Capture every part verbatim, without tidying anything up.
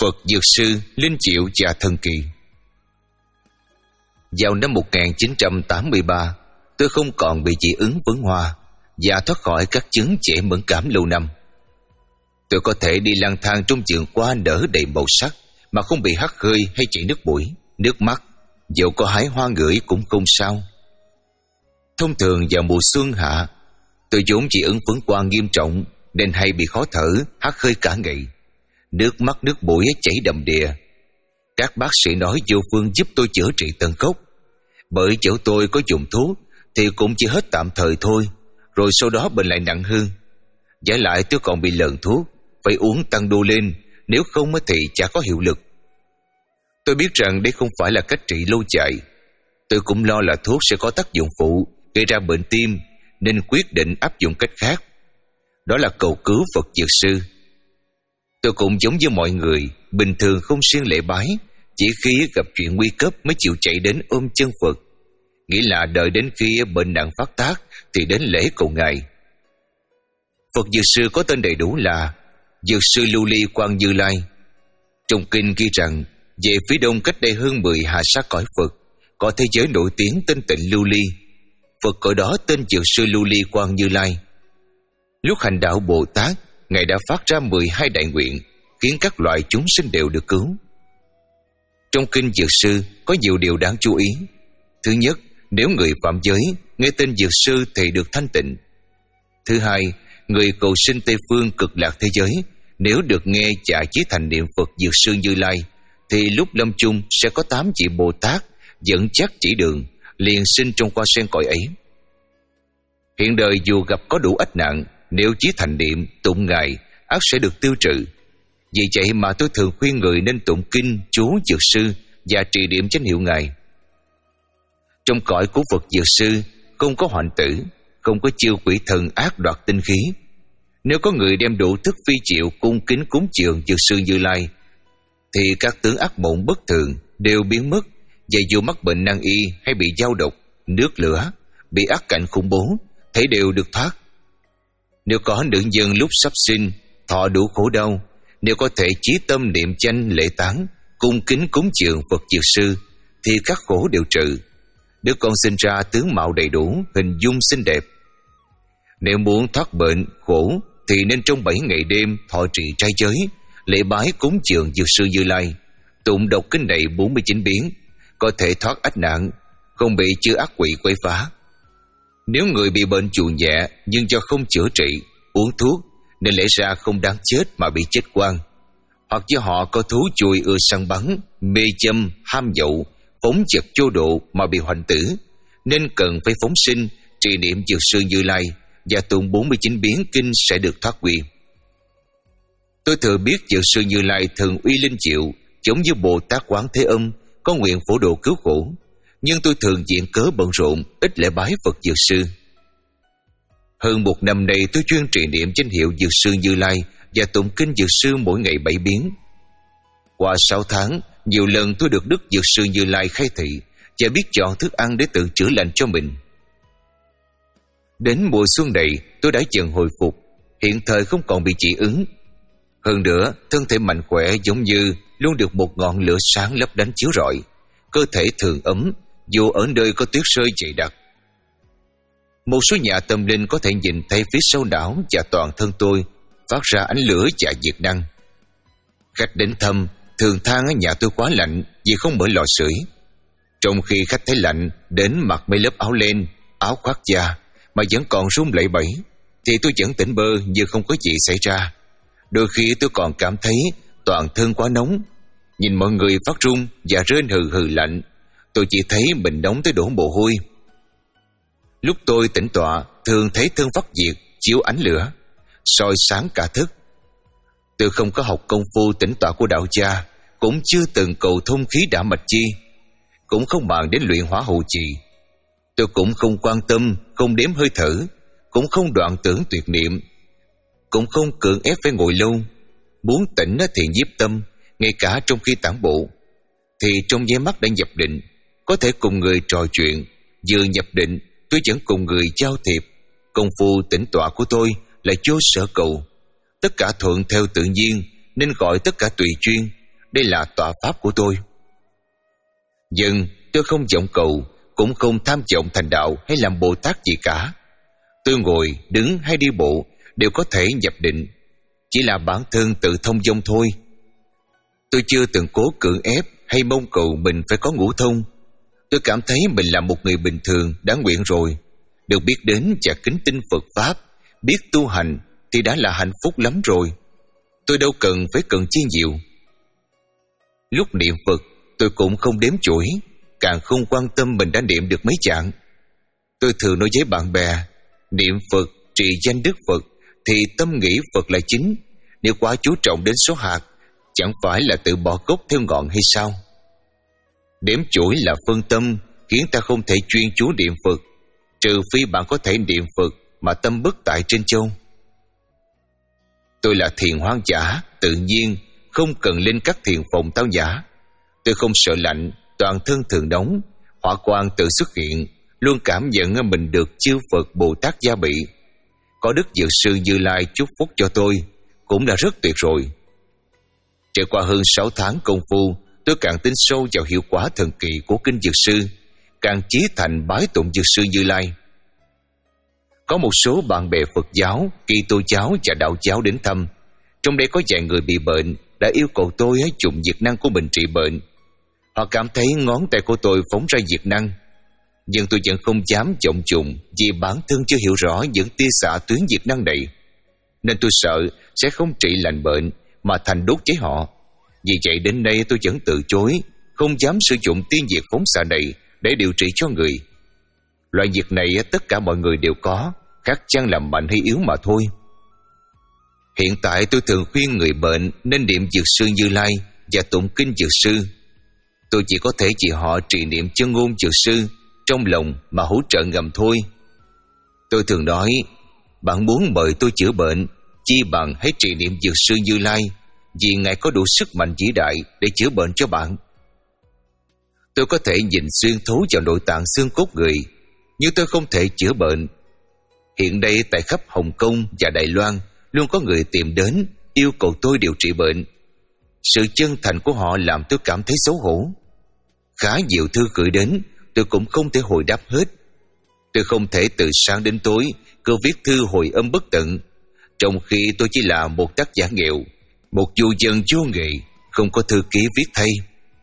Phật Dược Sư Linh Diệu và Thần Kỳ. Vào năm một nghìn chín trăm tám mươi ba, tôi không còn bị dị ứng vấn hoa và thoát khỏi các chứng dễ mẫn cảm lâu năm. Tôi có thể đi lang thang trong vườn hoa nở đầy màu sắc mà không bị hắt hơi hay chảy nước mũi, nước mắt. Dẫu có hái hoa ngửi cũng không sao. Thông thường vào mùa xuân hạ, tôi vốn dị ứng vấn hoa nghiêm trọng nên hay bị khó thở, hắt hơi cả ngày. Nước mắt nước mũi chảy đầm đìa. Các bác sĩ nói vô phương giúp tôi chữa trị tận gốc. Bởi chỗ tôi có dùng thuốc thì cũng chỉ hết tạm thời thôi, rồi sau đó bệnh lại nặng hơn. Giả lại tôi còn bị lờn thuốc, phải uống tăng đô lên, nếu không thì chả có hiệu lực. Tôi biết rằng đây không phải là cách trị lâu dài. Tôi cũng lo là thuốc sẽ có tác dụng phụ, gây ra bệnh tim, nên quyết định áp dụng cách khác. Đó là cầu cứu Phật Dược Sư. Tôi cũng giống như mọi người, bình thường không siêng lễ bái, chỉ khi gặp chuyện nguy cấp mới chịu chạy đến ôm chân Phật. Nghĩa là đợi đến khi bệnh nặng phát tác thì đến lễ cầu Ngài. Phật Dược Sư có tên đầy đủ là Dược Sư Lưu Ly Quang Như Lai. Trong kinh ghi rằng, về phía đông cách đây hơn mười hà sát cõi Phật, có thế giới nổi tiếng tên Tịnh Lưu Ly. Phật cõi đó tên Dược Sư Lưu Ly Quang Như Lai. Lúc hành đạo Bồ Tát, Ngài đã phát ra mười hai đại nguyện, khiến các loại chúng sinh đều được cứu. Trong kinh Dược Sư có nhiều điều đáng chú ý. Thứ nhất, nếu người phạm giới nghe tên Dược Sư thì được thanh tịnh. Thứ hai, người cầu sinh Tây Phương cực lạc thế giới, nếu được nghe và chí thành niệm Phật Dược Sư Như Lai, thì lúc lâm chung sẽ có tám vị Bồ Tát dẫn chắc chỉ đường, liền sinh trong hoa sen cõi ấy. Hiện đời dù gặp có đủ ách nạn, nếu chí thành niệm tụng Ngài, ắt sẽ được tiêu trừ. Vì vậy mà tôi thường khuyên người nên tụng kinh chú Dược Sư và trì niệm danh hiệu Ngài. Trong cõi của Phật Dược Sư không có hoạn tử, không có chiêu quỷ thần ác đoạt tinh khí. Nếu có người đem đủ thức phi triệu cung kính cúng dường Dược Sư Như Lai, thì các tướng ác mộng bất thường đều biến mất. Và dù mắc bệnh nan y hay bị dao độc, nước lửa, bị ác cảnh khủng bố, thấy đều được thoát. Nếu có nữ nhân lúc sắp sinh, thọ đủ khổ đau, nếu có thể chí tâm niệm danh lễ tán, cung kính cúng dường Phật Dược Sư, thì các khổ đều trừ. Đứa con sinh ra tướng mạo đầy đủ, hình dung xinh đẹp. Nếu muốn thoát bệnh, khổ, thì nên trong bảy ngày đêm thọ trì trai giới, lễ bái cúng dường Dược Sư Như Lai, tụng đọc kinh này bốn mươi chín biến, có thể thoát ách nạn, không bị chư ác quỷ quấy phá. Nếu người bị bệnh chù nhẹ nhưng do không chữa trị, uống thuốc, nên lẽ ra không đáng chết mà bị chết oan. Hoặc do họ có thú chui ưa săn bắn, mê châm, ham nhậu, phóng dật vô độ mà bị hoành tử, nên cần phải phóng sinh, trì niệm Dược Sư Như Lai và tụng bốn mươi chín biến kinh sẽ được thoát quy. Tôi thừa biết Dược Sư Như Lai thường uy linh diệu, giống như Bồ Tát Quán Thế Âm, có nguyện phổ độ cứu khổ. Nhưng tôi thường diện cớ bận rộn, ít lễ bái Phật Dược Sư. Hơn một năm nay tôi chuyên trì niệm danh hiệu Dược Sư Như Lai và tụng kinh Dược Sư mỗi ngày bảy biến. Qua sáu tháng, nhiều lần tôi được Đức Dược Sư Như Lai khai thị và biết chọn thức ăn để tự chữa lành cho mình. Đến mùa xuân này, tôi đã dần hồi phục, hiện thời không còn bị dị ứng. Hơn nữa, thân thể mạnh khỏe giống như luôn được một ngọn lửa sáng lấp lánh chiếu rọi. Cơ thể thường ấm, dù ở nơi có tuyết rơi dày đặc. Một số nhà tâm linh có thể nhìn thấy phía sau não và toàn thân tôi phát ra ánh lửa và nhiệt năng. Khách đến thăm thường than ở nhà tôi quá lạnh vì không mở lò sưởi. Trong khi khách thấy lạnh đến mặc mấy lớp áo len, áo khoác da mà vẫn còn run lẩy bẩy, thì tôi vẫn tỉnh bơ như không có gì xảy ra. Đôi khi tôi còn cảm thấy toàn thân quá nóng, nhìn mọi người phát run và rên hừ hừ lạnh. Tôi chỉ thấy mình nóng tới đổ mồ hôi. Lúc tôi tĩnh tọa, thường thấy thân phát diệt chiếu ánh lửa, soi sáng cả thức. Tôi không có học công phu tĩnh tọa của đạo gia, cũng chưa từng cầu thông khí đả mạch chi, cũng không màng đến luyện hỏa hầu trì. Tôi cũng không quan tâm, không đếm hơi thở, cũng không đoạn tưởng tuyệt niệm, cũng không cưỡng ép phải ngồi lâu. Muốn tỉnh thì nhiếp tâm, ngay cả trong khi tản bộ, thì trong nháy mắt đã nhập định, có thể cùng người trò chuyện. Vừa nhập định, tôi vẫn cùng người giao thiệp. Công phu tĩnh tọa của tôi là vô sở cầu, tất cả thuận theo tự nhiên, nên gọi tất cả tùy chuyên. đây là tọa pháp của tôi. Nhưng tôi không vọng cầu, cũng không tham vọng thành đạo hay làm Bồ Tát gì cả. Tôi ngồi, đứng hay đi bộ đều có thể nhập định, chỉ là bản thân tự thông dong thôi. Tôi chưa từng cố cưỡng ép hay mong cầu mình phải có ngũ thông. Tôi cảm thấy mình là một người bình thường đã nguyện rồi, được biết đến và kính tin Phật Pháp, biết tu hành thì đã là hạnh phúc lắm rồi. Tôi đâu cần phải cần chi nhiều. Lúc niệm Phật tôi cũng không đếm chuỗi, càng không quan tâm mình đã niệm được mấy chạng. Tôi thường nói với bạn bè, niệm Phật, trì danh Đức Phật thì tâm nghĩ Phật là chính. Nếu quá chú trọng đến số hạt, chẳng phải là tự bỏ gốc theo ngọn hay sao? Đếm chuỗi là phân tâm, khiến ta không thể chuyên chú niệm Phật, trừ phi bạn có thể niệm Phật mà tâm bất tại trên châu. Tôi là thiền hoang dã, tự nhiên, không cần lên các thiền phòng tao nhã. Tôi không sợ lạnh, toàn thân thường nóng, hỏa quang tự xuất hiện, luôn cảm nhận mình được chư Phật Bồ Tát gia bị. Có Đức Dược Sư Như Lai chúc phúc cho tôi, cũng là rất tuyệt rồi. Trải qua hơn sáu tháng công phu, tôi càng tin sâu vào hiệu quả thần kỳ của Kinh Dược Sư, càng chí thành bái tụng Dược Sư Như Lai. Có một số bạn bè Phật giáo, Kitô giáo và Đạo giáo đến thăm. Trong đây có vài người bị bệnh, đã yêu cầu tôi dùng diệt năng của mình trị bệnh. Họ cảm thấy ngón tay của tôi phóng ra diệt năng, nhưng tôi vẫn không dám trọng dụng vì bản thân chưa hiểu rõ những tia xạ tuyến diệt năng này, nên tôi sợ sẽ không trị lành bệnh mà thành đốt cháy họ. Vì vậy đến nay tôi vẫn từ chối, không dám sử dụng tiên diệt phóng xạ này để điều trị cho người. Loại diệt này tất cả mọi người đều có, khác chăng là mạnh hay yếu mà thôi. Hiện tại tôi thường khuyên người bệnh nên niệm Dược Sư Như Lai và tụng Kinh Dược Sư. Tôi chỉ có thể chỉ họ trì niệm chân ngôn Dược Sư trong lòng mà hỗ trợ ngầm thôi. Tôi thường nói, bạn muốn mời tôi chữa bệnh, chi bằng hãy trì niệm Dược Sư Như Lai, vì Ngài có đủ sức mạnh vĩ đại để chữa bệnh cho bạn. Tôi có thể nhìn xuyên thấu vào nội tạng xương cốt người, nhưng tôi không thể chữa bệnh. Hiện đây tại khắp Hồng Kông và Đài Loan luôn có người tìm đến yêu cầu tôi điều trị bệnh. Sự chân thành của họ làm tôi cảm thấy xấu hổ. Khá nhiều thư gửi đến, tôi cũng không thể hồi đáp hết. Tôi không thể từ sáng đến tối cứ viết thư hồi âm bất tận, trong khi tôi chỉ là một tác giả nghèo, một du dân vô nghề, không có thư ký viết thay.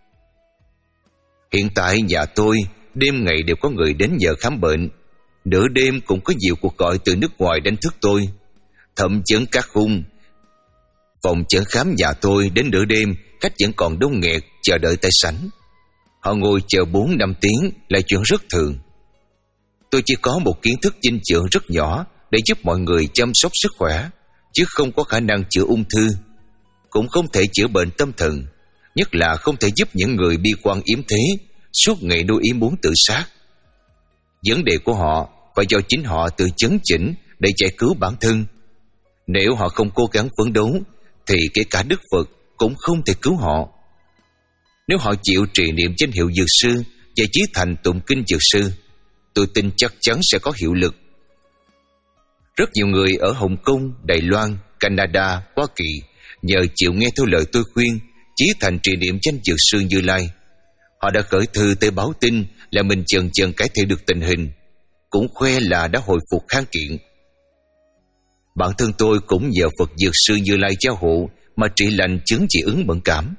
Hiện tại nhà tôi đêm ngày đều có người đến nhờ khám bệnh. Nửa đêm cũng có nhiều cuộc gọi từ nước ngoài đánh thức tôi. Thậm chấn các khung phòng chẩn khám nhà tôi đến nửa đêm, khách vẫn còn đông nghẹt chờ đợi tại sảnh. Họ ngồi chờ bốn năm tiếng là chuyện rất thường. Tôi chỉ có một kiến thức dinh dưỡng rất nhỏ để giúp mọi người chăm sóc sức khỏe, chứ không có khả năng chữa ung thư, cũng không thể chữa bệnh tâm thần, nhất là không thể giúp những người bi quan yếm thế suốt ngày nuôi ý muốn tự sát. Vấn đề của họ phải do chính họ tự chấn chỉnh để giải cứu bản thân. Nếu họ không cố gắng phấn đấu thì kể cả Đức Phật cũng không thể cứu họ. Nếu họ chịu trì niệm danh hiệu Dược Sư và chí thành tụng Kinh Dược Sư, tôi tin chắc chắn sẽ có hiệu lực. Rất nhiều người ở Hồng Kông, Đài Loan, Canada, Hoa Kỳ nhờ chịu nghe theo lời tôi khuyên, chí thành trì niệm danh Dược Sư Như Lai. Họ đã gửi thư tới báo tin là mình dần dần cải thiện được tình hình, cũng khoe là đã hồi phục khang kiện. Bản thân tôi cũng nhờ Phật Dược Sư Như Lai gia hộ mà trị lành chứng dị ứng mẫn cảm.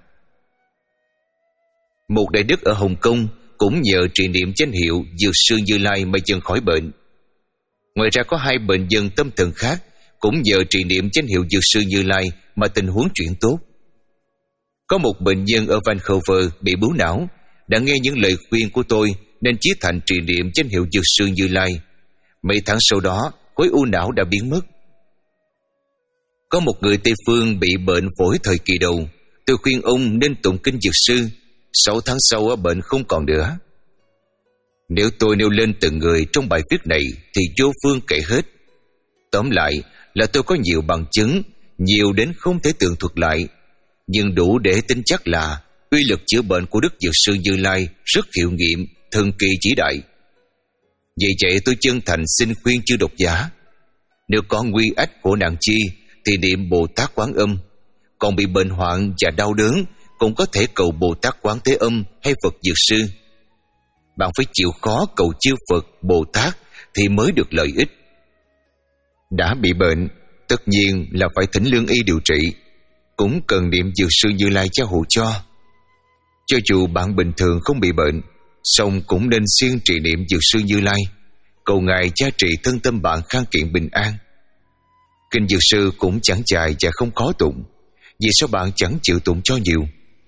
Một đại đức ở Hồng Kông cũng nhờ trì niệm danh hiệu Dược Sư Như Lai mà dần khỏi bệnh. Ngoài ra có hai bệnh nhân tâm thần khác cũng nhờ trì niệm danh hiệu Dược Sư Như Lai mà tình huống chuyển tốt. Có một bệnh nhân ở Vancouver bị bướu não, đã nghe những lời khuyên của tôi nên chí thành trì niệm danh hiệu Dược Sư Như Lai. Mấy tháng sau đó, khối u não đã biến mất. Có một người Tây phương bị bệnh phổi thời kỳ đầu, tôi khuyên ông nên tụng Kinh Dược Sư. Sáu tháng sau bệnh không còn nữa. Nếu tôi nêu lên từng người trong bài viết này thì vô phương kể hết. Tóm lại là tôi có nhiều bằng chứng, nhiều đến không thể tường thuật lại, nhưng đủ để tin chắc là uy lực chữa bệnh của Đức Dược Sư Như Lai rất hiệu nghiệm, thần kỳ vĩ đại. Vì vậy tôi chân thành xin khuyên chư độc giả, nếu có nguy ách của nạn chi thì niệm Bồ Tát Quán Âm, còn bị bệnh hoạn và đau đớn cũng có thể cầu Bồ Tát Quán Thế Âm hay Phật Dược Sư. Bạn phải chịu khó cầu chư Phật, Bồ Tát thì mới được lợi ích. Đã bị bệnh, tất nhiên là phải thỉnh lương y điều trị, cũng cần niệm Dược Sư Như Lai gia hộ cho. Cho dù bạn bình thường không bị bệnh, song cũng nên siêng trì niệm Dược Sư Như Lai, cầu Ngài gia trị thân tâm bạn khang kiện bình an. Kinh Dược Sư cũng chẳng dài và không khó tụng, vì sao bạn chẳng chịu tụng cho nhiều?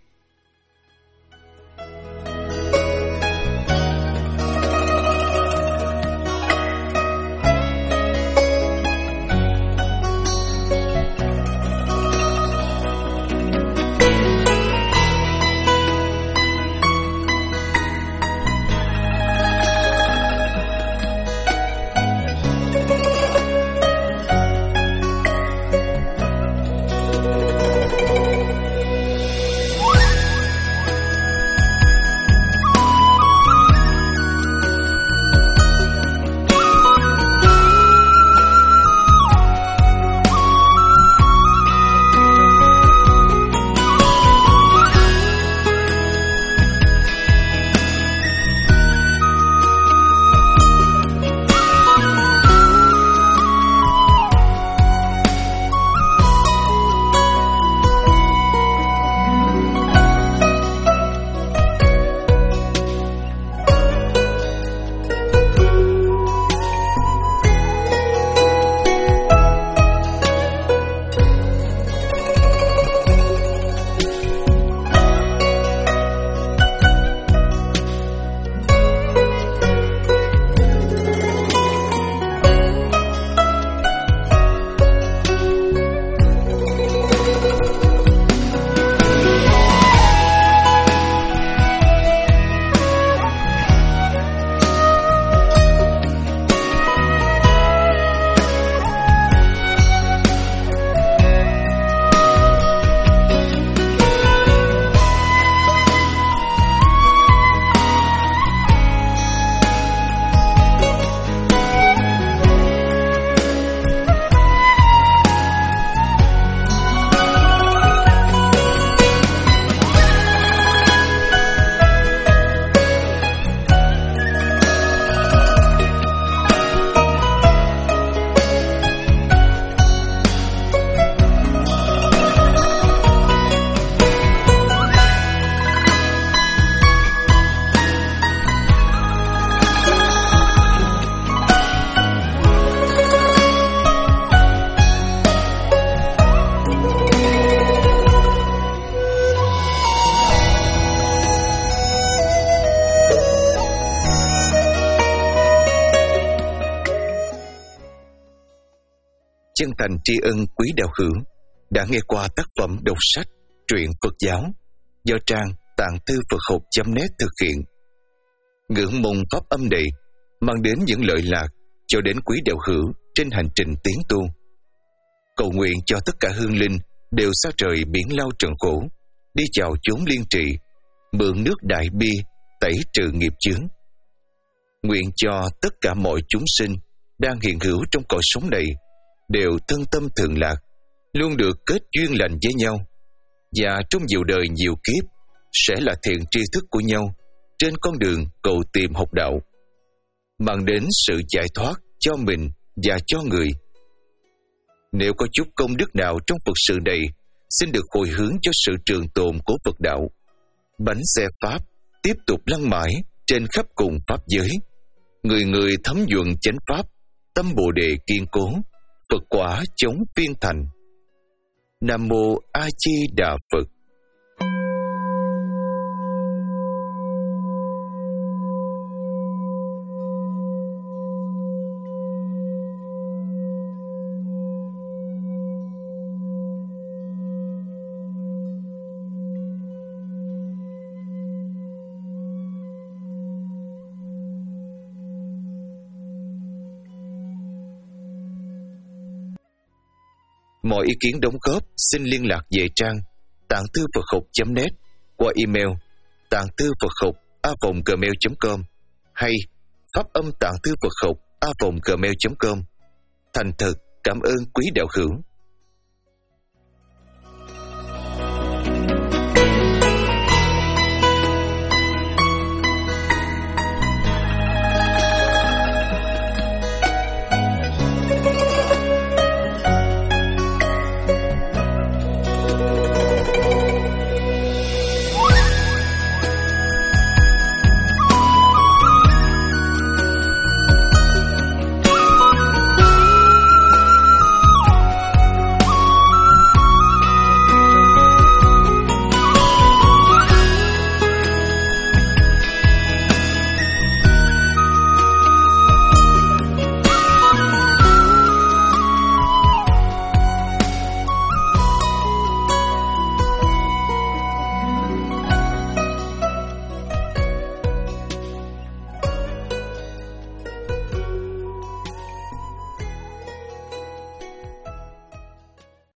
Chân thành tri ân quý đạo hữu đã nghe qua tác phẩm đọc sách truyện Phật giáo do trang tạng thư Phật học chấm net thực hiện. Ngưỡng mong pháp âm này mang đến những lợi lạc cho đến quý đạo hữu trên hành trình tiến tu. Cầu nguyện cho tất cả hương linh đều xa trời biển lao trần khổ, đi vào chốn liên trì, mượn nước đại bi tẩy trừ nghiệp chướng. Nguyện cho tất cả mọi chúng sinh đang hiện hữu trong cõi sống này đều thân tâm thường lạc, luôn được kết duyên lành với nhau, và trong nhiều đời nhiều kiếp sẽ là thiện tri thức của nhau trên con đường cầu tìm học đạo, mang đến sự giải thoát cho mình và cho người. Nếu có chút công đức nào trong Phật sự này, xin được hồi hướng cho sự trường tồn của Phật đạo. Bánh xe Pháp tiếp tục lăn mãi trên khắp cùng Pháp giới. Người người thấm nhuận chánh Pháp, tâm Bồ Đề kiên cố, Phật quả chống phiên thành. Nam Mô A Di Đà Phật. Mọi ý kiến đóng góp xin liên lạc về trang tạng thư Phật học chấm net qua email tạng thư Phật học a vòng gmail chấm com hay pháp âm tạng thư Phật học a vòng gmail chấm com. Thành thật cảm ơn quý đạo hữu.